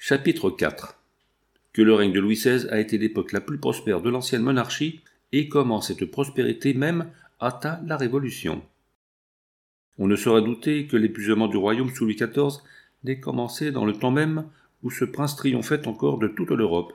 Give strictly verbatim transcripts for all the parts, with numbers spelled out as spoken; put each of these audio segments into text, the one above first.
Chapitre quatre. Que le règne de Louis seize a été l'époque la plus prospère de l'ancienne monarchie et comment cette prospérité même hâta la Révolution. On ne saurait douter que l'épuisement du royaume sous Louis quatorze n'ait commencé dans le temps même où ce prince triomphait encore de toute l'Europe.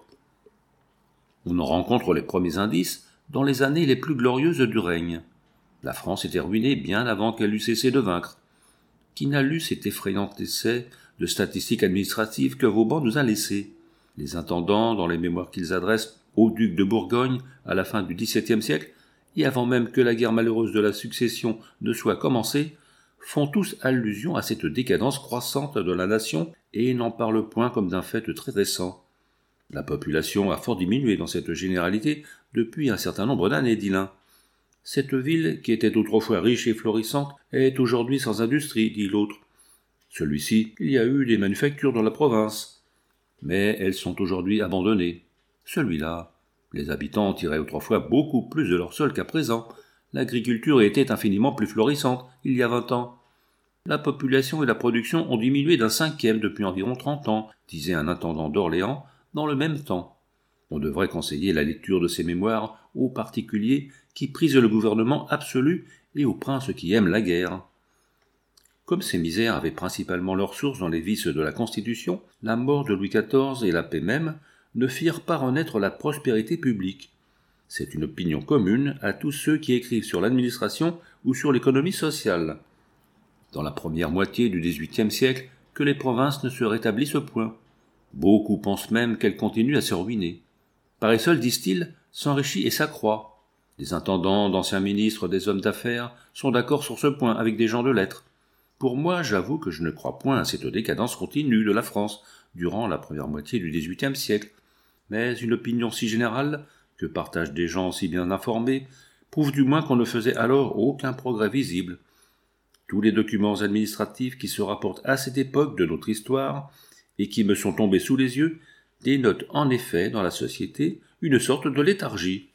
On en rencontre les premiers indices dans les années les plus glorieuses du règne. La France était ruinée bien avant qu'elle eût cessé de vaincre. Qui n'a lu cet effrayant essai de statistiques administratives que Vauban nous a laissé? Les intendants, dans les mémoires qu'ils adressent au duc de Bourgogne à la fin du dix-septième siècle, et avant même que la guerre malheureuse de la succession ne soit commencée, font tous allusion à cette décadence croissante de la nation et n'en parlent point comme d'un fait très récent. La population a fort diminué dans cette généralité depuis un certain nombre d'années, dit l'un. Cette ville, qui était autrefois riche et florissante, est aujourd'hui sans industrie, dit l'autre. Celui-ci, il y a eu des manufactures dans la province, mais elles sont aujourd'hui abandonnées. Celui-là, les habitants tiraient autrefois beaucoup plus de leur sol qu'à présent. L'agriculture était infiniment plus florissante il y a vingt ans. La population et la production ont diminué d'un cinquième depuis environ trente ans, disait un intendant d'Orléans, dans le même temps. On devrait conseiller la lecture de ces mémoires aux particuliers qui prisent le gouvernement absolu et aux princes qui aiment la guerre. Comme ces misères avaient principalement leur source dans les vices de la Constitution, la mort de Louis quatorze et la paix même ne firent pas renaître la prospérité publique. C'est une opinion commune à tous ceux qui écrivent sur l'administration ou sur l'économie sociale. Dans la première moitié du dix-huitième siècle, que les provinces ne se rétablissent point. Beaucoup pensent même qu'elles continuent à se ruiner. Paresseux, disent-ils, s'enrichit et s'accroît. Des intendants, d'anciens ministres, des hommes d'affaires sont d'accord sur ce point avec des gens de lettres. Pour moi, j'avoue que je ne crois point à cette décadence continue de la France durant la première moitié du dix-huitième siècle. Mais une opinion si générale, que partagent des gens si bien informés, prouve du moins qu'on ne faisait alors aucun progrès visible. Tous les documents administratifs qui se rapportent à cette époque de notre histoire et qui me sont tombés sous les yeux dénotent en effet dans la société une sorte de léthargie.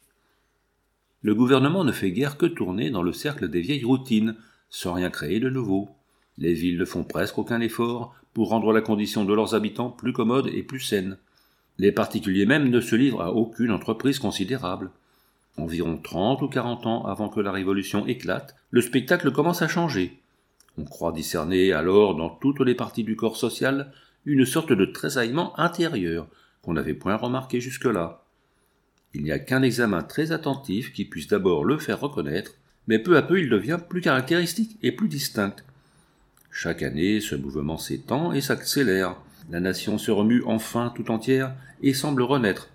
Le gouvernement ne fait guère que tourner dans le cercle des vieilles routines, sans rien créer de nouveau. Les villes ne font presque aucun effort pour rendre la condition de leurs habitants plus commode et plus saine. Les particuliers même ne se livrent à aucune entreprise considérable. Environ trente ou quarante ans avant que la Révolution éclate, le spectacle commence à changer. On croit discerner alors dans toutes les parties du corps social une sorte de tressaillement intérieur qu'on n'avait point remarqué jusque-là. Il n'y a qu'un examen très attentif qui puisse d'abord le faire reconnaître, mais peu à peu il devient plus caractéristique et plus distinct. Chaque année, ce mouvement s'étend et s'accélère. La nation se remue enfin tout entière et semble renaître.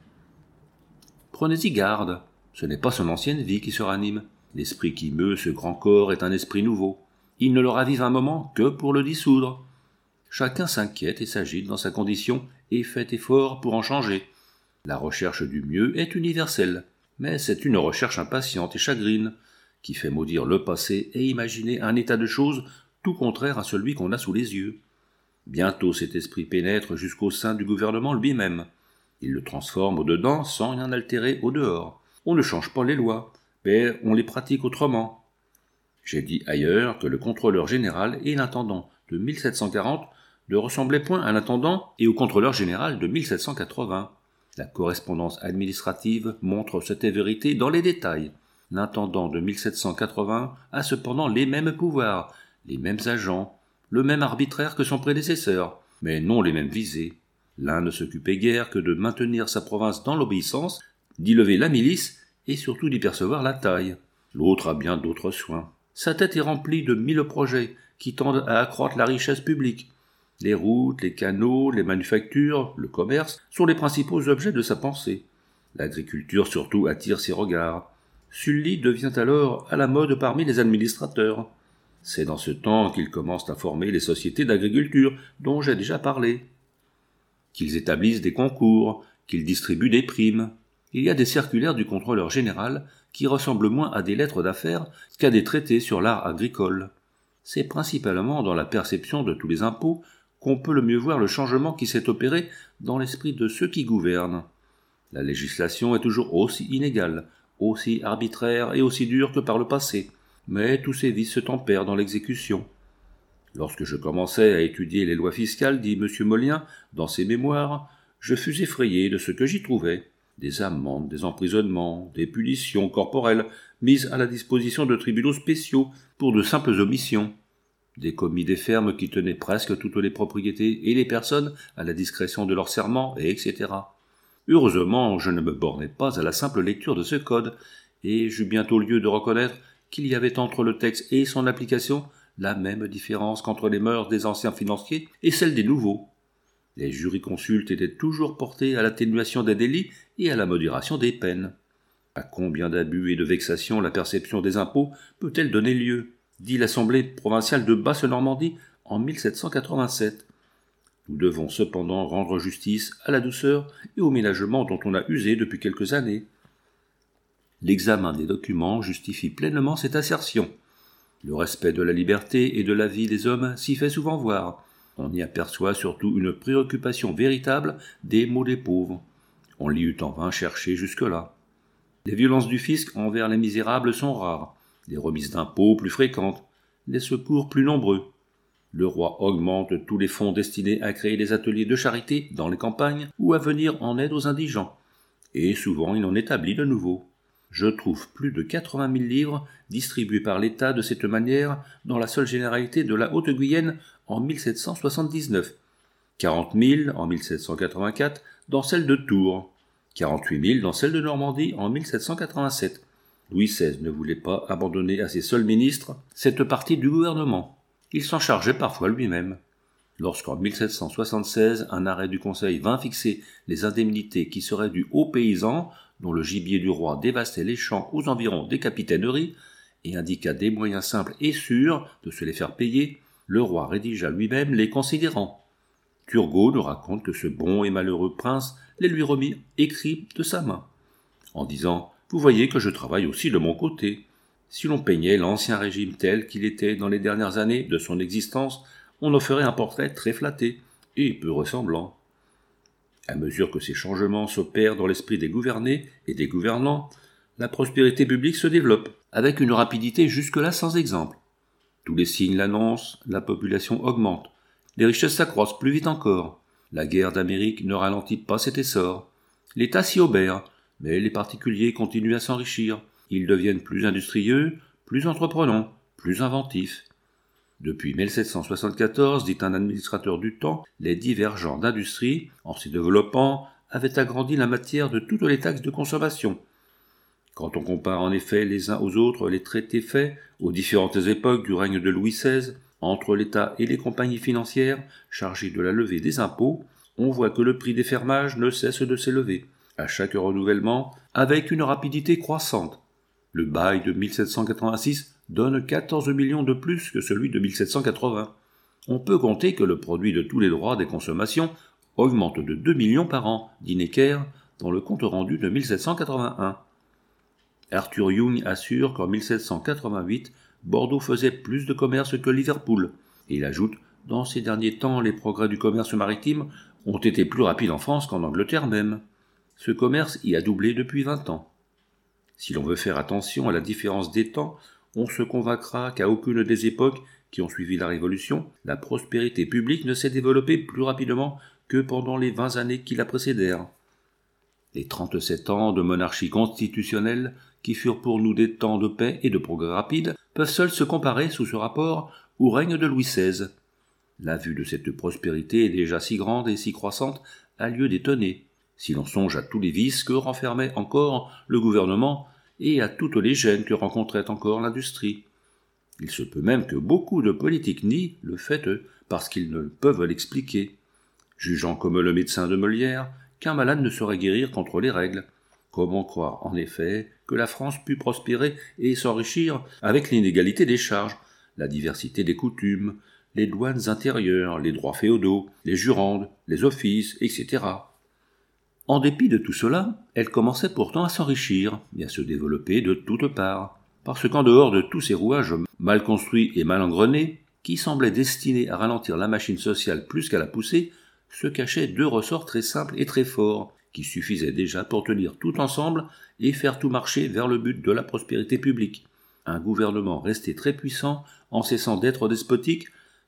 Prenez-y garde, ce n'est pas son ancienne vie qui se ranime. L'esprit qui meut ce grand corps est un esprit nouveau. Il ne le ravive un moment que pour le dissoudre. Chacun s'inquiète et s'agite dans sa condition et fait effort pour en changer. La recherche du mieux est universelle, mais c'est une recherche impatiente et chagrine, qui fait maudire le passé et imaginer un état de choses tout contraire à celui qu'on a sous les yeux. Bientôt cet esprit pénètre jusqu'au sein du gouvernement lui-même. Il le transforme au-dedans sans rien altérer au-dehors. On ne change pas les lois, mais on les pratique autrement. J'ai dit ailleurs que le contrôleur général et l'intendant de mille sept cent quarante ne ressemblaient point à l'intendant et au contrôleur général de mille sept cent quatre-vingts. La correspondance administrative montre cette vérité dans les détails. L'intendant de mille sept cent quatre-vingts a cependant les mêmes pouvoirs, les mêmes agents, le même arbitraire que son prédécesseur, mais non les mêmes visées. L'un ne s'occupait guère que de maintenir sa province dans l'obéissance, d'y lever la milice et surtout d'y percevoir la taille. L'autre a bien d'autres soins. Sa tête est remplie de mille projets qui tendent à accroître la richesse publique. Les routes, les canaux, les manufactures, le commerce sont les principaux objets de sa pensée. L'agriculture surtout attire ses regards. Sully devient alors à la mode parmi les administrateurs. C'est dans ce temps qu'ils commencent à former les sociétés d'agriculture dont j'ai déjà parlé. Qu'ils établissent des concours, qu'ils distribuent des primes. Il y a des circulaires du contrôleur général qui ressemblent moins à des lettres d'affaires qu'à des traités sur l'art agricole. C'est principalement dans la perception de tous les impôts qu'on peut le mieux voir le changement qui s'est opéré dans l'esprit de ceux qui gouvernent. La législation est toujours aussi inégale, aussi arbitraire et aussi dure que par le passé, mais tous ces vices se tempèrent dans l'exécution. Lorsque je commençais à étudier les lois fiscales, dit M. Molien dans ses mémoires, je fus effrayé de ce que j'y trouvais. Des amendes, des emprisonnements, des punitions corporelles mises à la disposition de tribunaux spéciaux pour de simples omissions, des commis des fermes qui tenaient presque toutes les propriétés et les personnes à la discrétion de leur serment, et et cetera. Heureusement, je ne me bornais pas à la simple lecture de ce code, et j'eus bientôt lieu de reconnaître qu'il y avait entre le texte et son application la même différence qu'entre les mœurs des anciens financiers et celles des nouveaux. Les jurisconsultes étaient toujours portés à l'atténuation des délits et à la modération des peines. À combien d'abus et de vexations la perception des impôts peut-elle donner lieu, dit l'Assemblée provinciale de Basse-Normandie en mille sept cent quatre-vingt-sept. Nous devons cependant rendre justice à la douceur et au ménagement dont on a usé depuis quelques années. L'examen des documents justifie pleinement cette assertion. Le respect de la liberté et de la vie des hommes s'y fait souvent voir. On y aperçoit surtout une préoccupation véritable des maux des pauvres. On l'y eût en vain cherché jusque-là. Les violences du fisc envers les misérables sont rares, les remises d'impôts plus fréquentes, les secours plus nombreux. Le roi augmente tous les fonds destinés à créer des ateliers de charité dans les campagnes ou à venir en aide aux indigents, et souvent il en établit de nouveaux. Je trouve plus de quatre-vingt mille livres distribués par l'État de cette manière dans la seule généralité de la Haute-Guyenne en mille sept cent soixante-dix-neuf, quarante mille en mille sept cent quatre-vingt-quatre dans celle de Tours, quarante-huit mille dans celle de Normandie en mille sept cent quatre-vingt-sept. Louis seize ne voulait pas abandonner à ses seuls ministres cette partie du gouvernement. Il s'en chargeait parfois lui-même. Lorsqu'en mille sept cent soixante-seize, un arrêt du Conseil vint fixer les indemnités qui seraient dues aux paysans, dont le gibier du roi dévastait les champs aux environs des capitaineries, et indiqua des moyens simples et sûrs de se les faire payer, le roi rédigea lui-même les considérants. Turgot nous raconte que ce bon et malheureux prince les lui remit écrits de sa main, en disant « Vous voyez que je travaille aussi de mon côté. Si l'on peignait l'ancien régime tel qu'il était dans les dernières années de son existence, on en ferait un portrait très flatté et peu ressemblant. » À mesure que ces changements s'opèrent dans l'esprit des gouvernés et des gouvernants, la prospérité publique se développe, avec une rapidité jusque-là sans exemple. Tous les signes l'annoncent, la population augmente, les richesses s'accroissent plus vite encore, la guerre d'Amérique ne ralentit pas cet essor, l'État s'y obère, mais les particuliers continuent à s'enrichir, ils deviennent plus industrieux, plus entreprenants, plus inventifs. Depuis mille sept cent soixante-quatorze, dit un administrateur du temps, les divers genres d'industrie, en s'y développant, avaient agrandi la matière de toutes les taxes de consommation. Quand on compare en effet les uns aux autres les traités faits, aux différentes époques du règne de Louis seize, entre l'État et les compagnies financières chargées de la levée des impôts, on voit que le prix des fermages ne cesse de s'élever, à chaque renouvellement, avec une rapidité croissante. Le bail de mille sept cent quatre-vingt-six donne quatorze millions de plus que celui de mille sept cent quatre-vingts. On peut compter que le produit de tous les droits des consommations augmente de deux millions par an, dit Necker, dans le compte rendu de mille sept cent quatre-vingt-un. Arthur Young assure qu'en mille sept cent quatre-vingt-huit, Bordeaux faisait plus de commerce que Liverpool, et il ajoute « Dans ces derniers temps, les progrès du commerce maritime ont été plus rapides en France qu'en Angleterre même. Ce commerce y a doublé depuis vingt ans. » Si l'on veut faire attention à la différence des temps, on se convaincra qu'à aucune des époques qui ont suivi la Révolution, la prospérité publique ne s'est développée plus rapidement que pendant les vingt années qui la précédèrent. Les trente-sept ans de monarchie constitutionnelle, qui furent pour nous des temps de paix et de progrès rapides, peuvent seuls se comparer sous ce rapport au règne de Louis seize. La vue de cette prospérité déjà si grande et si croissante a lieu d'étonner, si l'on songe à tous les vices que renfermait encore le gouvernement et à toutes les gênes que rencontrait encore l'industrie. Il se peut même que beaucoup de politiques nient le fait parce qu'ils ne peuvent l'expliquer, jugeant comme le médecin de Molière qu'un malade ne saurait guérir contre les règles. Comment croire, en effet, que la France put prospérer et s'enrichir avec l'inégalité des charges, la diversité des coutumes, les douanes intérieures, les droits féodaux, les jurandes, les offices, et cetera. En dépit de tout cela, elle commençait pourtant à s'enrichir et à se développer de toutes parts, parce qu'en dehors de tous ces rouages mal construits et mal engrenés, qui semblaient destinés à ralentir la machine sociale plus qu'à la pousser, se cachaient deux ressorts très simples et très forts, qui suffisaient déjà pour tenir tout ensemble et faire tout marcher vers le but de la prospérité publique. Un gouvernement resté très puissant, en cessant d'être despotique,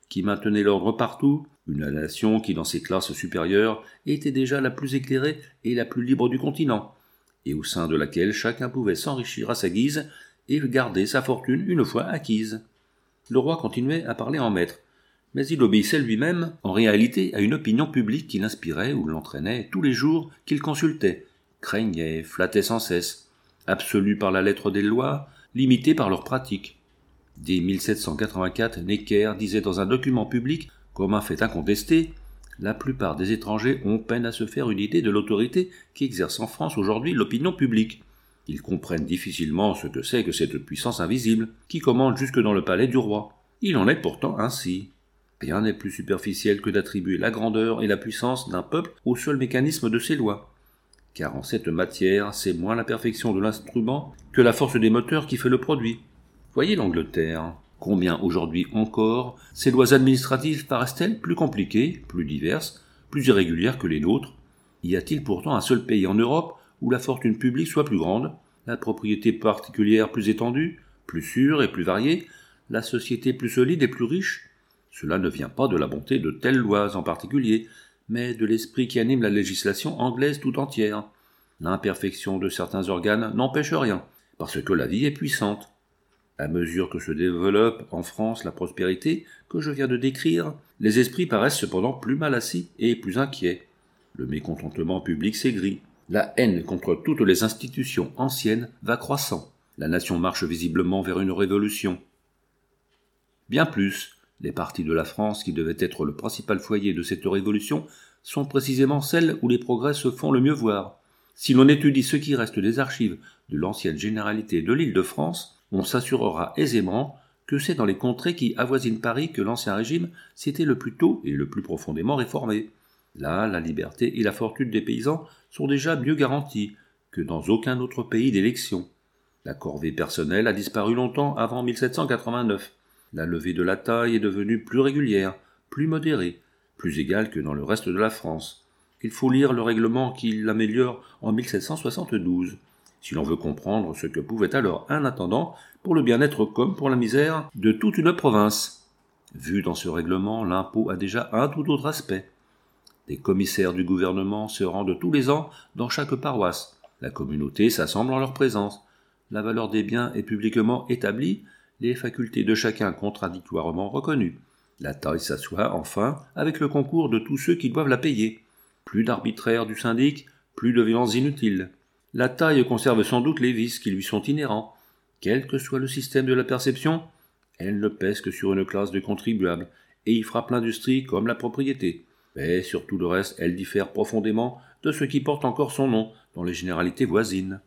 qui maintenait l'ordre partout, une nation qui, dans ses classes supérieures, était déjà la plus éclairée et la plus libre du continent, et au sein de laquelle chacun pouvait s'enrichir à sa guise et garder sa fortune une fois acquise. Le roi continuait à parler en maître, mais il obéissait lui-même, en réalité, à une opinion publique qui l'inspirait ou l'entraînait tous les jours qu'il consultait, craignait, flattait sans cesse, absolu par la lettre des lois, limité par leur pratique. Dès mille sept cent quatre-vingt-quatre, Necker disait dans un document public, comme un fait incontesté, « La plupart des étrangers ont peine à se faire une idée de l'autorité qui exerce en France aujourd'hui l'opinion publique. Ils comprennent difficilement ce que c'est que cette puissance invisible, qui commande jusque dans le palais du roi. Il en est pourtant ainsi. Rien n'est plus superficiel que d'attribuer la grandeur et la puissance d'un peuple au seul mécanisme de ses lois. Car en cette matière, c'est moins la perfection de l'instrument que la force des moteurs qui fait le produit. Voyez l'Angleterre. Combien aujourd'hui encore ces lois administratives paraissent-elles plus compliquées, plus diverses, plus irrégulières que les nôtres? Y a-t-il pourtant un seul pays en Europe où la fortune publique soit plus grande, la propriété particulière plus étendue, plus sûre et plus variée, la société plus solide et plus riche? Cela ne vient pas de la bonté de telles lois en particulier, mais de l'esprit qui anime la législation anglaise tout entière. L'imperfection de certains organes n'empêche rien, parce que la vie est puissante. À mesure que se développe en France la prospérité que je viens de décrire, les esprits paraissent cependant plus mal assis et plus inquiets. Le mécontentement public s'aigrit. La haine contre toutes les institutions anciennes va croissant. La nation marche visiblement vers une révolution. Bien plus, les parties de la France qui devaient être le principal foyer de cette révolution sont précisément celles où les progrès se font le mieux voir. Si l'on étudie ce qui reste des archives de l'ancienne généralité de l'Île-de-France, on s'assurera aisément que c'est dans les contrées qui avoisinent Paris que l'Ancien Régime s'était le plus tôt et le plus profondément réformé. Là, la liberté et la fortune des paysans sont déjà mieux garanties que dans aucun autre pays d'élection. La corvée personnelle a disparu longtemps avant mille sept cent quatre-vingt-neuf. La levée de la taille est devenue plus régulière, plus modérée, plus égale que dans le reste de la France. Il faut lire le règlement qui l'améliore en mille sept cent soixante-douze. Si l'on veut comprendre ce que pouvait alors un intendant pour le bien-être comme pour la misère de toute une province. Vu dans ce règlement, l'impôt a déjà un tout autre aspect. Des commissaires du gouvernement se rendent tous les ans dans chaque paroisse. La communauté s'assemble en leur présence. La valeur des biens est publiquement établie, les facultés de chacun contradictoirement reconnues. La taille s'assoit enfin avec le concours de tous ceux qui doivent la payer. Plus d'arbitraire du syndic, plus de violences inutiles. La taille conserve sans doute les vices qui lui sont inhérents. Quel que soit le système de la perception, elle ne pèse que sur une classe de contribuables, et y frappe l'industrie comme la propriété. Mais sur tout le reste, elle diffère profondément de ce qui porte encore son nom dans les généralités voisines.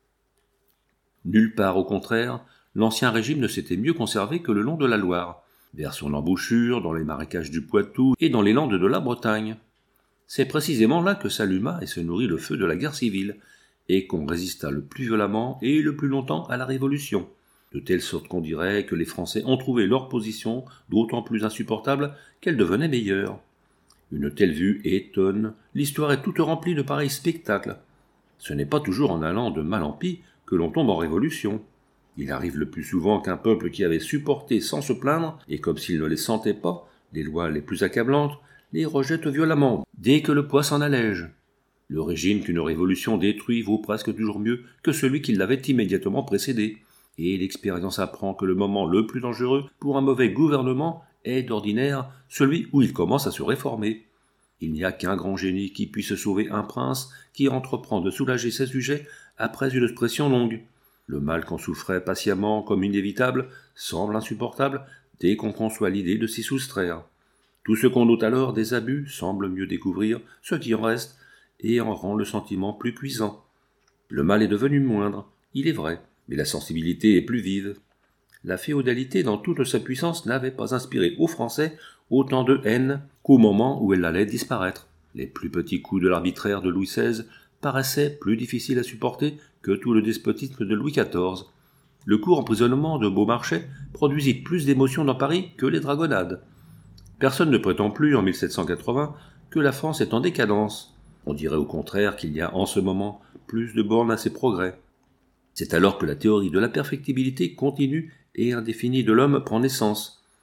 Nulle part, au contraire, l'Ancien Régime ne s'était mieux conservé que le long de la Loire, vers son embouchure, dans les marécages du Poitou et dans les landes de la Bretagne. C'est précisément là que s'alluma et se nourrit le feu de la guerre civile, et qu'on résista le plus violemment et le plus longtemps à la Révolution, de telle sorte qu'on dirait que les Français ont trouvé leur position d'autant plus insupportable qu'elle devenait meilleure. Une telle vue étonne, l'histoire est toute remplie de pareils spectacles. Ce n'est pas toujours en allant de mal en pis que l'on tombe en révolution. Il arrive le plus souvent qu'un peuple qui avait supporté sans se plaindre, et comme s'il ne les sentait pas, les lois les plus accablantes, les rejette violemment, dès que le poids s'en allège. Le régime qu'une révolution détruit vaut presque toujours mieux que celui qui l'avait immédiatement précédé, et l'expérience apprend que le moment le plus dangereux pour un mauvais gouvernement est d'ordinaire celui où il commence à se réformer. Il n'y a qu'un grand génie qui puisse sauver un prince qui entreprend de soulager ses sujets après une pression longue. Le mal qu'on souffrait patiemment comme inévitable semble insupportable dès qu'on conçoit l'idée de s'y soustraire. Tout ce qu'on note alors des abus semble mieux découvrir ce qui en reste et en rend le sentiment plus cuisant. Le mal est devenu moindre, il est vrai, mais la sensibilité est plus vive. La féodalité dans toute sa puissance n'avait pas inspiré aux Français autant de haine qu'au moment où elle allait disparaître. Les plus petits coups de l'arbitraire de Louis seize paraissaient plus difficiles à supporter que tout le despotisme de Louis quatorze. Le court emprisonnement de Beaumarchais produisit plus d'émotions dans Paris que les dragonnades. Personne ne prétend plus, en mille sept cent quatre-vingts, que la France est en décadence. On dirait au contraire qu'il y a en ce moment plus de bornes à ses progrès. C'est alors que la théorie de la perfectibilité continue et indéfinie de l'homme prend naissance.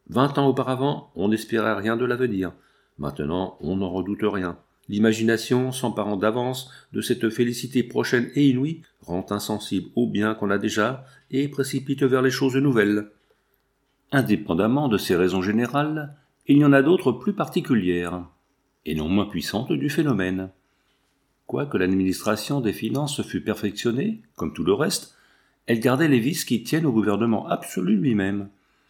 Vingt ans auparavant, on n'espérait rien de l'avenir. Maintenant, on n'en redoute rien. L'imagination, s'emparant d'avance de cette félicité prochaine et inouïe, rend insensible au bien qu'on a déjà et précipite vers les choses nouvelles. Indépendamment de ces raisons générales, il y en a d'autres plus particulières, et non moins puissantes du phénomène. Quoique l'administration des finances fût perfectionnée, comme tout le reste, elle gardait les vices qui tiennent au gouvernement absolu lui-même.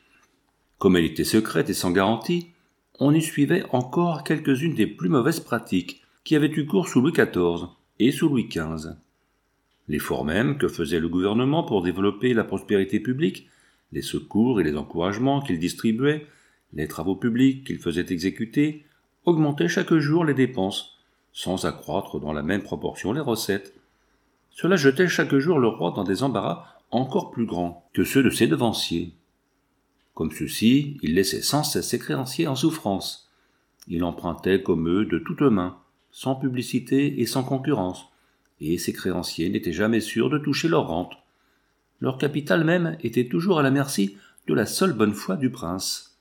Comme elle était secrète et sans garantie, on y suivait encore quelques-unes des plus mauvaises pratiques qui avaient eu cours sous Louis quatorze et sous Louis quinze. L'effort même que faisait le gouvernement pour développer la prospérité publique, les secours et les encouragements qu'il distribuait, les travaux publics qu'il faisait exécuter, augmentaient chaque jour les dépenses, sans accroître dans la même proportion les recettes. Cela jetait chaque jour le roi dans des embarras encore plus grands que ceux de ses devanciers. Comme ceux-ci, il laissait sans cesse ses créanciers en souffrance. Il empruntait comme eux de toutes mains, sans publicité et sans concurrence, et ses créanciers n'étaient jamais sûrs de toucher leur rente. Leur capital même était toujours à la merci de la seule bonne foi du prince.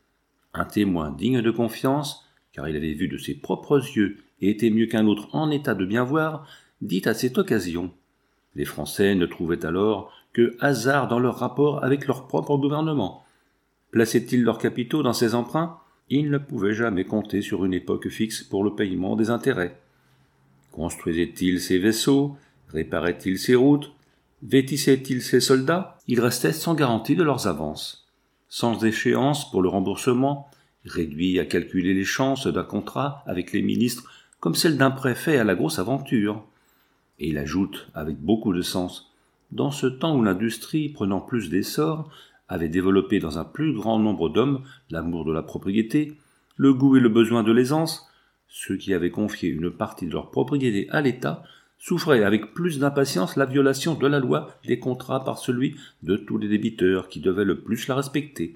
Un témoin digne de confiance, car il avait vu de ses propres yeux et était mieux qu'un autre en état de bien voir, dit à cette occasion: les Français ne trouvaient alors que hasard dans leur rapport avec leur propre gouvernement. Plaçaient-ils leurs capitaux dans ces emprunts, ils ne pouvaient jamais compter sur une époque fixe pour le paiement des intérêts. Construisaient-ils ces vaisseaux, réparaient-ils ces routes, vêtissaient-ils ces soldats, ils restaient sans garantie de leurs avances, sans échéance pour le remboursement, réduits à calculer les chances d'un contrat avec les ministres comme celle d'un préfet à la grosse aventure. Et il ajoute, avec beaucoup de sens, dans ce temps où l'industrie, prenant plus d'essor, avait développé dans un plus grand nombre d'hommes l'amour de la propriété, le goût et le besoin de l'aisance, ceux qui avaient confié une partie de leur propriété à l'État souffraient avec plus d'impatience la violation de la loi des contrats par celui de tous les débiteurs qui devaient le plus la respecter.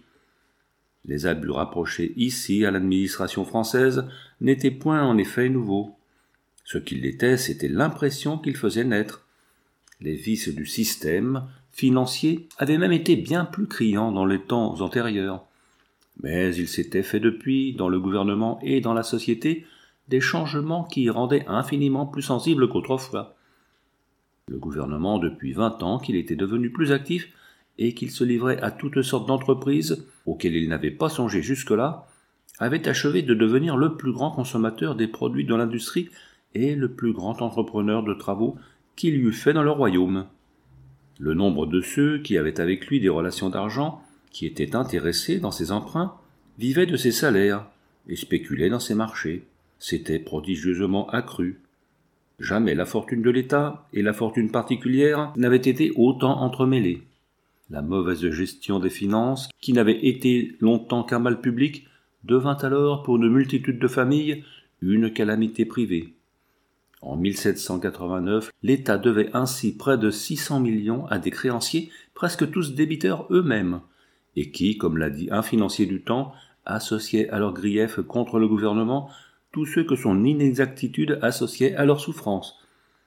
Les abus rapprochés ici à l'administration française n'étaient point en effet nouveaux. Ce qu'il était, c'était l'impression qu'ils faisaient naître. Les vices du système financier avaient même été bien plus criants dans les temps antérieurs. Mais il s'était fait depuis, dans le gouvernement et dans la société, des changements qui y rendaient infiniment plus sensibles qu'autrefois. Le gouvernement, depuis vingt ans qu'il était devenu plus actif et qu'il se livrait à toutes sortes d'entreprises auxquelles il n'avait pas songé jusque-là, avait achevé de devenir le plus grand consommateur des produits de l'industrie et le plus grand entrepreneur de travaux qu'il y eût fait dans le royaume. Le nombre de ceux qui avaient avec lui des relations d'argent, qui étaient intéressés dans ses emprunts, vivaient de ses salaires et spéculaient dans ses marchés, s'était prodigieusement accru. Jamais la fortune de l'État et la fortune particulière n'avaient été autant entremêlées. La mauvaise gestion des finances, qui n'avait été longtemps qu'un mal public, devint alors pour une multitude de familles une calamité privée. En mille sept cent quatre-vingt-neuf, l'État devait ainsi près de six cents millions à des créanciers, presque tous débiteurs eux-mêmes, et qui, comme l'a dit un financier du temps, associaient à leurs griefs contre le gouvernement tous ceux que son inexactitude associait à leurs souffrances.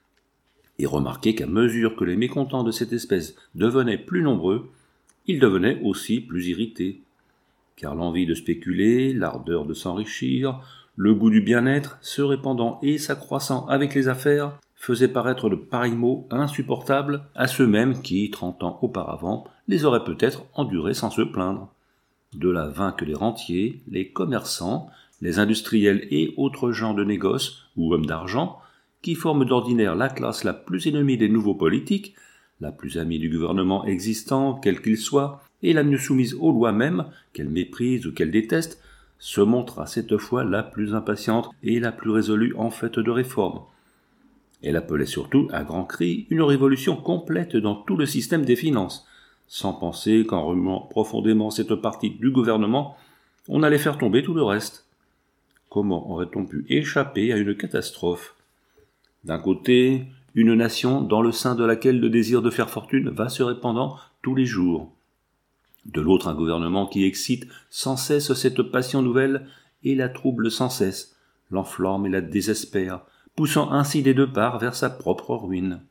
Et remarquez qu'à mesure que les mécontents de cette espèce devenaient plus nombreux, ils devenaient aussi plus irrités, car l'envie de spéculer, l'ardeur de s'enrichir, le goût du bien-être, se répandant et s'accroissant avec les affaires, faisaient paraître de pareils maux insupportables à ceux-mêmes qui, trente ans auparavant, les auraient peut-être endurés sans se plaindre. De là vint que les rentiers, les commerçants, les industriels et autres gens de négoce ou hommes d'argent, qui forment d'ordinaire la classe la plus ennemie des nouveaux politiques, la plus amie du gouvernement existant, quel qu'il soit, et la mieux soumise aux lois mêmes, qu'elle méprise ou qu'elle déteste, se montra cette fois la plus impatiente et la plus résolue en fait de réforme. Elle appelait surtout à grands cris une révolution complète dans tout le système des finances, sans penser qu'en remuant profondément cette partie du gouvernement, on allait faire tomber tout le reste. Comment aurait-on pu échapper à une catastrophe ? D'un côté, une nation dans le sein de laquelle le désir de faire fortune va se répandant tous les jours. De l'autre, un gouvernement qui excite sans cesse cette passion nouvelle et la trouble sans cesse, l'enflamme et la désespère, poussant ainsi des deux parts vers sa propre ruine.